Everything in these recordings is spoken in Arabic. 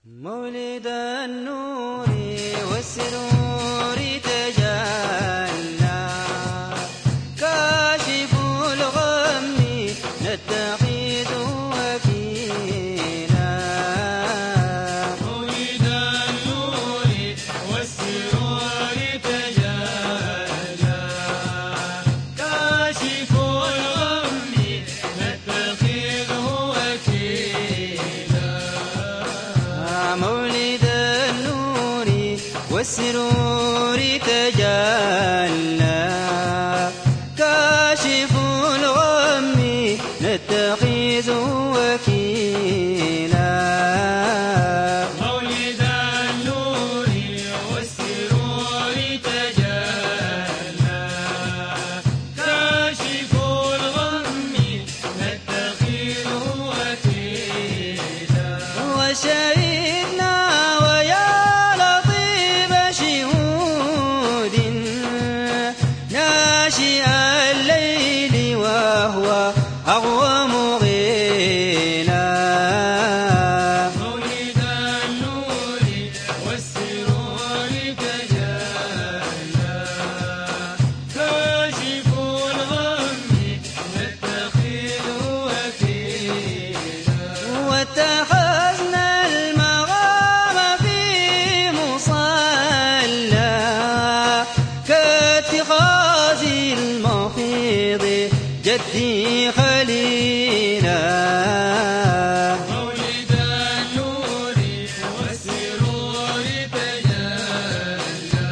مولد النور والسرور تجلى كاشف الغم نتخذ وكيلا. مولد النور والسرور تجلى كاشف الغم نتخذه وكيلا. مولد النور والسرور تجلى كاشف الغم نتخذ وكيلا. مولد النور والسرور تجلى كاشف الغم نتخذه وكيلا. وشهدنا ويا لطيف شهود ناشئ الليل وهو أغوم غيلا. مولد النور والسرور تجلى كاشف الغم نتخذه وكيلا. واتخذنا المغام في مصلى كاتخاذ المخيض جدي خليلا. مولد النور والسرور تجلى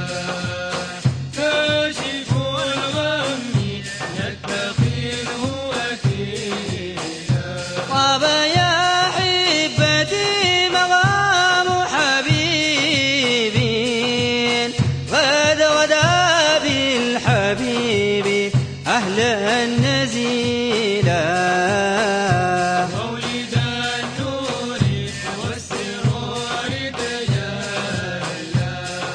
كاشف الغم نتخذه وكيلا. طاب يا حبتي مغام حبيبي غدا بالحبيب أهلا نزيلا. مولد النور والسرور تجلى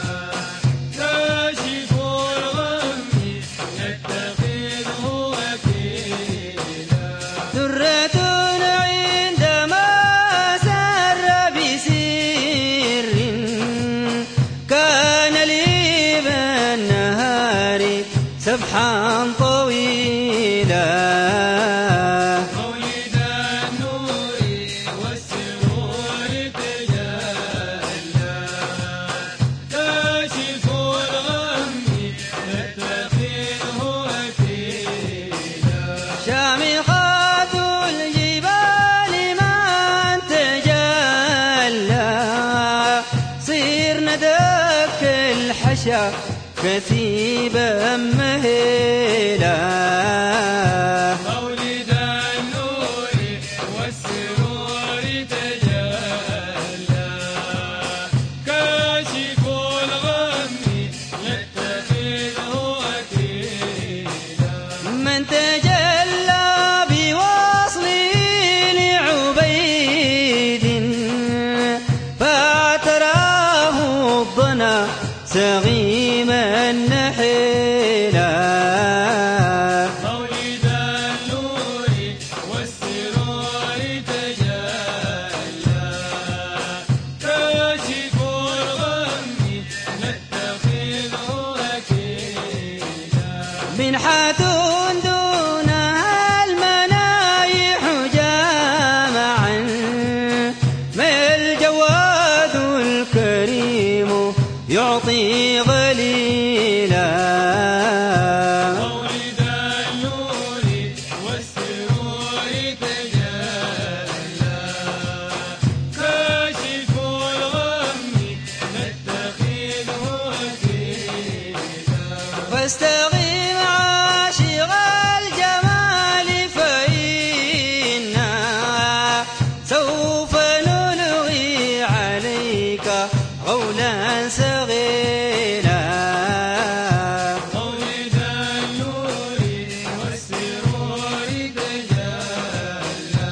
كاشف الغم نتخذه وكيلا. درة عندما سر بسر كان لي بالنهار سبحا طويلا. مولد النور والسرور تجلى كاشف الغم نتخذه وكيلا. شامخات الجبال من تجلى صيرنا دك الحشا كثيبا مهيلا. مولد النور والسرور تجلى كاشف الغم نتخذه وكيلا. من تجلى بوصله لعبيد فاعتراه الضنا سغيما نحيلا. مولد النور والسرور تجلى كاشف الغم نتخذه وكيلا. منحة دونها المنايح جامعا ما الجواد الكريم يعطي غليلا. مولد النور والسرور تجلى كاشف الغم نتخذه وكيلا. فاستغيث عاشق الجمال فإنا سوف نلغي عليك غولا صغيرا. مولد النور والسرور تجلى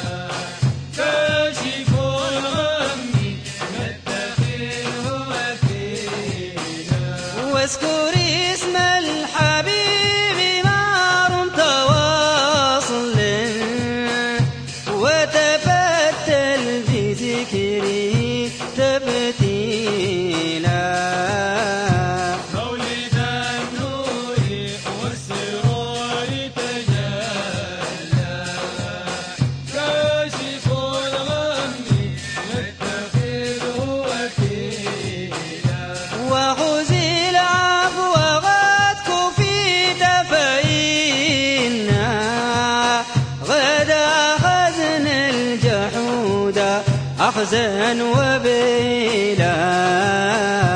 كاشف الغم نتخذه وكيلا. واذكر اسم الحبيب ما رمت واصل وتفتل بذكره وبلا